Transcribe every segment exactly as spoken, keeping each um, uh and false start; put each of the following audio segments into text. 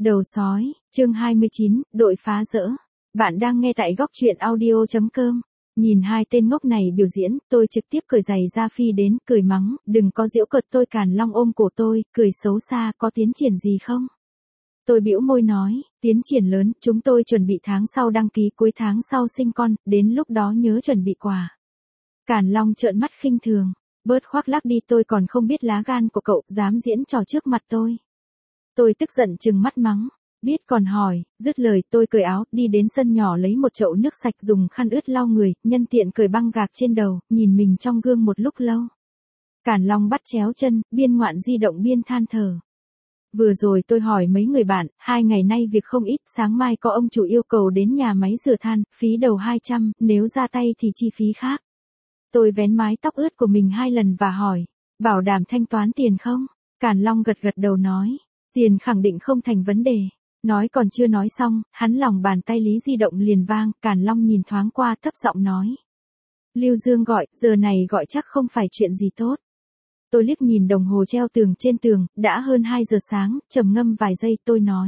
Đầu sói, chương hai mươi chín, đội phá rỡ. Bạn đang nghe tại góc truyện audio chấm com. Nhìn hai tên ngốc này biểu diễn, tôi trực tiếp cởi giày ra phi đến, cười mắng, đừng có giễu cợt tôi. Càn Long ôm cổ tôi, cười xấu xa, có tiến triển gì không? Tôi bĩu môi nói, tiến triển lớn, chúng tôi chuẩn bị tháng sau đăng ký, cuối tháng sau sinh con, đến lúc đó nhớ chuẩn bị quà. Càn Long trợn mắt khinh thường, bớt khoác lác đi, tôi còn không biết lá gan của cậu, dám diễn trò trước mặt tôi. Tôi tức giận trừng mắt mắng, biết còn hỏi, dứt lời tôi cởi áo, đi đến sân nhỏ lấy một chậu nước sạch dùng khăn ướt lau người, nhân tiện cởi băng gạc trên đầu, nhìn mình trong gương một lúc lâu. Càn Long bắt chéo chân, biên ngoạn di động biên than thở. Vừa rồi tôi hỏi mấy người bạn, hai ngày nay việc không ít, sáng mai có ông chủ yêu cầu đến nhà máy rửa than, phí đầu hai trăm, nếu ra tay thì chi phí khác. Tôi vén mái tóc ướt của mình hai lần và hỏi, bảo đảm thanh toán tiền không? Càn Long gật gật đầu nói, tiền khẳng định không thành vấn đề. Nói còn chưa nói xong, hắn lòng bàn tay lý di động liền vang, Càn Long nhìn thoáng qua thấp giọng nói. Lưu Dương gọi, giờ này gọi chắc không phải chuyện gì tốt. Tôi liếc nhìn đồng hồ treo tường trên tường, đã hơn hai giờ sáng, trầm ngâm vài giây tôi nói.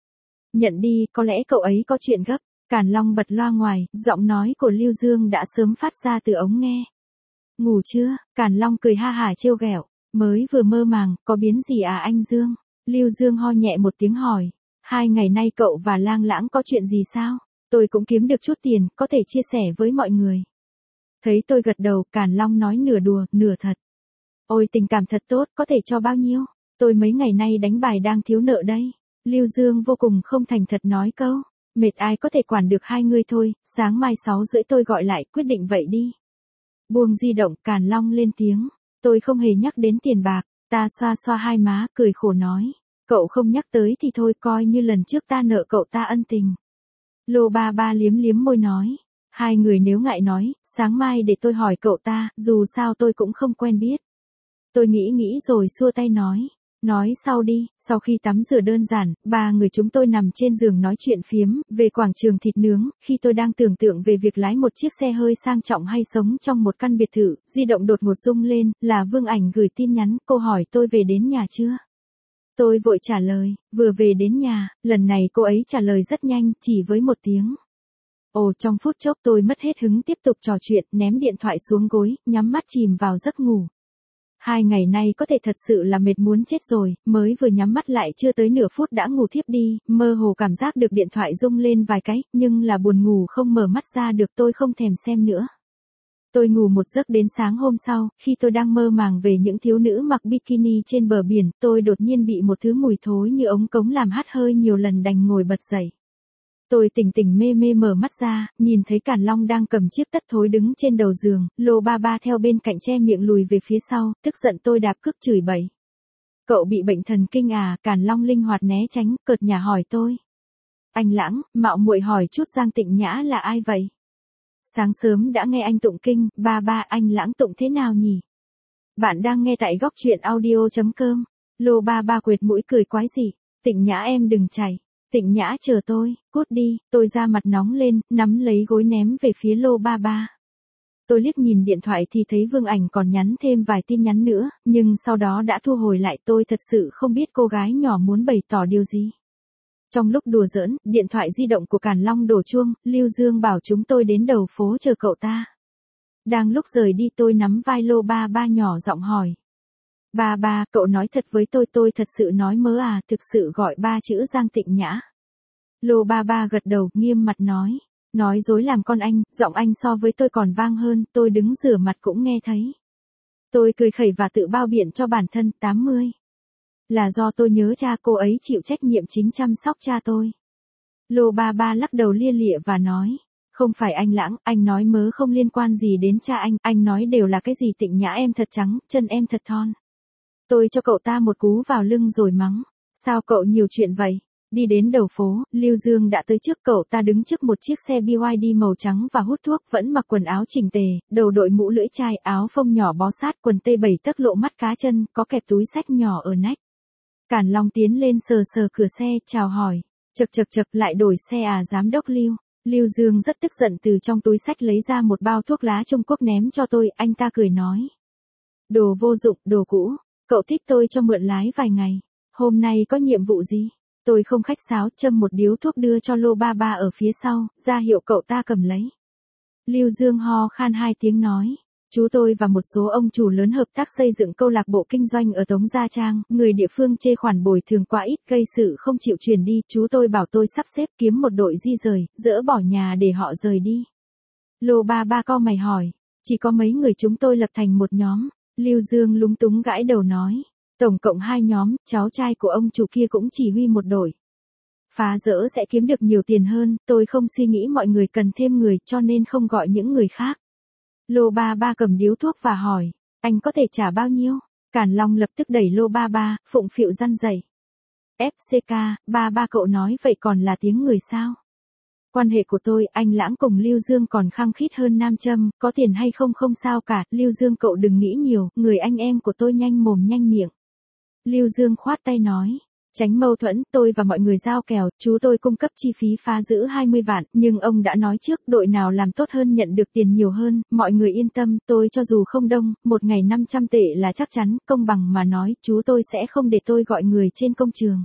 Nhận đi, có lẽ cậu ấy có chuyện gấp. Càn Long bật loa ngoài, giọng nói của Lưu Dương đã sớm phát ra từ ống nghe. Ngủ chưa? Càn Long cười ha hả trêu ghẹo, mới vừa mơ màng, có biến gì à anh Dương? Lưu Dương ho nhẹ một tiếng hỏi, hai ngày nay cậu và Lang Lãng có chuyện gì sao? Tôi cũng kiếm được chút tiền, có thể chia sẻ với mọi người. Thấy tôi gật đầu, Càn Long nói nửa đùa, nửa thật. Ôi tình cảm thật tốt, có thể cho bao nhiêu? Tôi mấy ngày nay đánh bài đang thiếu nợ đây. Lưu Dương vô cùng không thành thật nói câu, mệt ai có thể quản được hai người thôi, sáng mai sáu rưỡi tôi gọi lại, quyết định vậy đi. Buông di động, Càn Long lên tiếng, tôi không hề nhắc đến tiền bạc, ta xoa xoa hai má, cười khổ nói, cậu không nhắc tới thì thôi, coi như lần trước ta nợ cậu ta ân tình. Lô ba ba liếm liếm môi nói, hai người nếu ngại nói, sáng mai để tôi hỏi cậu ta, dù sao tôi cũng không quen biết. Tôi nghĩ nghĩ rồi xua tay nói, nói sau đi. Sau khi tắm rửa đơn giản, ba người chúng tôi nằm trên giường nói chuyện phiếm về quảng trường thịt nướng. Khi tôi đang tưởng tượng về việc lái một chiếc xe hơi sang trọng hay sống trong một căn biệt thự, di động đột ngột rung lên, là Vương Ảnh gửi tin nhắn, cô hỏi tôi về đến nhà chưa. Tôi vội trả lời, vừa về đến nhà. Lần này cô ấy trả lời rất nhanh, chỉ với một tiếng. Ồ, trong phút chốc tôi mất hết hứng tiếp tục trò chuyện, ném điện thoại xuống gối, nhắm mắt chìm vào giấc ngủ. Hai ngày nay có thể thật sự là mệt muốn chết rồi, mới vừa nhắm mắt lại chưa tới nửa phút đã ngủ thiếp đi, mơ hồ cảm giác được điện thoại rung lên vài cái, nhưng là buồn ngủ không mở mắt ra được, tôi không thèm xem nữa. Tôi ngủ một giấc đến sáng hôm sau, khi tôi đang mơ màng về những thiếu nữ mặc bikini trên bờ biển, tôi đột nhiên bị một thứ mùi thối như ống cống làm hắt hơi nhiều lần đành ngồi bật dậy. Tôi tỉnh tỉnh mê mê mở mắt ra, nhìn thấy Càn Long đang cầm chiếc tất thối đứng trên đầu giường, Lô ba ba theo bên cạnh che miệng lùi về phía sau, tức giận tôi đạp cước chửi bậy. Cậu bị bệnh thần kinh à? Càn Long linh hoạt né tránh, cợt nhả hỏi tôi. Anh Lãng, mạo muội hỏi chút Giang Tịnh Nhã là ai vậy? Sáng sớm đã nghe anh tụng kinh, ba ba anh Lãng tụng thế nào nhỉ? Bạn đang nghe tại góc truyện audio chấm com. Lô ba ba quệt mũi cười quái dị, Tịnh Nhã em đừng chảy. Tịnh Nhã chờ tôi, cút đi. Tôi ra mặt nóng lên, nắm lấy gối ném về phía Lô ba ba. Tôi liếc nhìn điện thoại thì thấy Vương Ảnh còn nhắn thêm vài tin nhắn nữa, nhưng sau đó đã thu hồi lại. Tôi thật sự không biết cô gái nhỏ muốn bày tỏ điều gì. Trong lúc đùa giỡn, điện thoại di động của Càn Long đổ chuông, Lưu Dương bảo chúng tôi đến đầu phố chờ cậu ta. Đang lúc rời đi tôi nắm vai Lô ba ba nhỏ giọng hỏi. Ba ba, cậu nói thật với tôi, tôi thật sự nói mớ à, thực sự gọi ba chữ Giang Tịnh Nhã. Lô ba ba gật đầu, nghiêm mặt nói. Nói dối làm con anh, giọng anh so với tôi còn vang hơn, tôi đứng rửa mặt cũng nghe thấy. Tôi cười khẩy và tự bao biện cho bản thân, tám mươi. Là do tôi nhớ cha, cô ấy chịu trách nhiệm chính chăm sóc cha tôi. Lô ba ba lắc đầu lia lịa và nói. Không phải anh Lãng, anh nói mớ không liên quan gì đến cha anh, anh nói đều là cái gì Tịnh Nhã em thật trắng, chân em thật thon. Tôi cho cậu ta một cú vào lưng rồi mắng. Sao cậu nhiều chuyện vậy? Đi đến đầu phố, Lưu Dương đã tới trước cậu ta đứng trước một chiếc xe bê i đê màu trắng và hút thuốc, vẫn mặc quần áo chỉnh tề, đầu đội mũ lưỡi chai, áo phông nhỏ bó sát, quần tây bảy tấc lộ mắt cá chân, có kẹp túi xách nhỏ ở nách. Càn Long tiến lên sờ sờ cửa xe, chào hỏi. Chậc chậc chậc, lại đổi xe à giám đốc Lưu. Lưu Dương rất tức giận từ trong túi xách lấy ra một bao thuốc lá Trung Quốc ném cho tôi, anh ta cười nói. Đồ vô dụng, đồ cũ. Cậu thích tôi cho mượn lái vài ngày. Hôm nay có nhiệm vụ gì? Tôi không khách sáo, châm một điếu thuốc đưa cho Lô Ba Ba ở phía sau, ra hiệu cậu ta cầm lấy. Lưu Dương ho khan hai tiếng nói. Chú tôi và một số ông chủ lớn hợp tác xây dựng câu lạc bộ kinh doanh ở Tống Gia Trang, người địa phương chê khoản bồi thường quá ít, gây sự không chịu chuyển đi, chú tôi bảo tôi sắp xếp kiếm một đội di rời, dỡ bỏ nhà để họ rời đi. Lô Ba Ba cau mày hỏi, chỉ có mấy người chúng tôi lập thành một nhóm, Lưu Dương lúng túng gãi đầu nói, tổng cộng hai nhóm, cháu trai của ông chủ kia cũng chỉ huy một đội. Phá rỡ sẽ kiếm được nhiều tiền hơn, tôi không suy nghĩ mọi người cần thêm người cho nên không gọi những người khác. Lô Ba Ba cầm điếu thuốc và hỏi, anh có thể trả bao nhiêu? Càn Long lập tức đẩy Lô Ba Ba, phụng phịu răn dày. ép xê ca, ba ba cậu nói vậy còn là tiếng người sao? Quan hệ của tôi, anh Lãng cùng Lưu Dương còn khăng khít hơn Nam Châm, có tiền hay không không sao cả, Lưu Dương cậu đừng nghĩ nhiều, người anh em của tôi nhanh mồm nhanh miệng. Lưu Dương khoát tay nói. Tránh mâu thuẫn, tôi và mọi người giao kèo, chú tôi cung cấp chi phí phá giữ hai mươi vạn, nhưng ông đã nói trước, đội nào làm tốt hơn nhận được tiền nhiều hơn, mọi người yên tâm, tôi cho dù không đông, một ngày năm trăm tệ là chắc chắn, công bằng mà nói, chú tôi sẽ không để tôi gọi người trên công trường.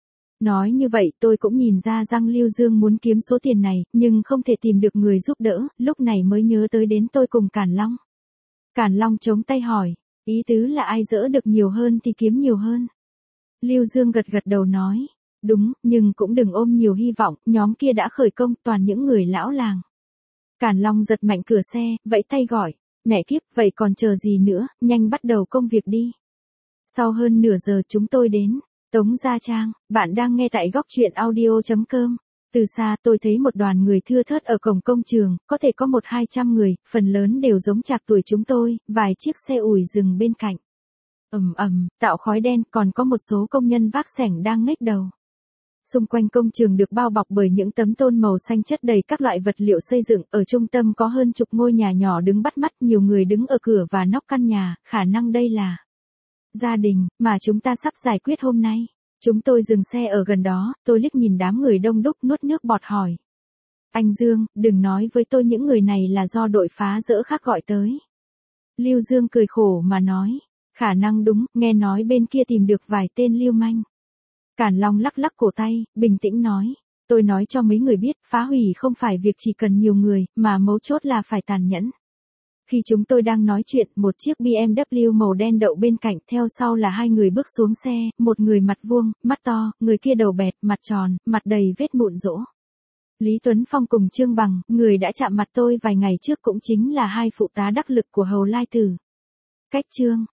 Nói như vậy, tôi cũng nhìn ra rằng Lưu Dương muốn kiếm số tiền này, nhưng không thể tìm được người giúp đỡ, lúc này mới nhớ tới đến tôi cùng Càn Long. Càn Long chống tay hỏi, ý tứ là ai dỡ được nhiều hơn thì kiếm nhiều hơn. Lưu Dương gật gật đầu nói, đúng, nhưng cũng đừng ôm nhiều hy vọng, nhóm kia đã khởi công toàn những người lão làng. Càn Long giật mạnh cửa xe, vẫy tay gọi, mẹ kiếp, vậy còn chờ gì nữa, nhanh bắt đầu công việc đi. Sau hơn nửa giờ chúng tôi đến, Tống Gia Trang, bạn đang nghe tại góc truyện audio chấm com. Từ xa tôi thấy một đoàn người thưa thớt ở cổng công trường, có thể có một hai trăm người, phần lớn đều giống chạc tuổi chúng tôi, vài chiếc xe ủi dừng bên cạnh. Ầm ầm, tạo khói đen, còn có một số công nhân vác xẻng đang ngếch đầu. Xung quanh công trường được bao bọc bởi những tấm tôn màu xanh chất đầy các loại vật liệu xây dựng, ở trung tâm có hơn chục ngôi nhà nhỏ đứng bắt mắt, nhiều người đứng ở cửa và nóc căn nhà, khả năng đây là gia đình mà chúng ta sắp giải quyết hôm nay. Chúng tôi dừng xe ở gần đó, tôi liếc nhìn đám người đông đúc nuốt nước bọt hỏi. Anh Dương, đừng nói với tôi những người này là do đội phá rỡ khác gọi tới. Lưu Dương cười khổ mà nói. Khả năng đúng, nghe nói bên kia tìm được vài tên lưu manh. Càn Long lắc lắc cổ tay, bình tĩnh nói. Tôi nói cho mấy người biết, phá hủy không phải việc chỉ cần nhiều người, mà mấu chốt là phải tàn nhẫn. Khi chúng tôi đang nói chuyện, một chiếc bê em vê màu đen đậu bên cạnh, theo sau là hai người bước xuống xe, một người mặt vuông, mắt to, người kia đầu bẹt, mặt tròn, mặt đầy vết mụn rỗ. Lý Tuấn Phong cùng Trương Bằng, người đã chạm mặt tôi vài ngày trước cũng chính là hai phụ tá đắc lực của Hầu Lai Tử. Cách Trương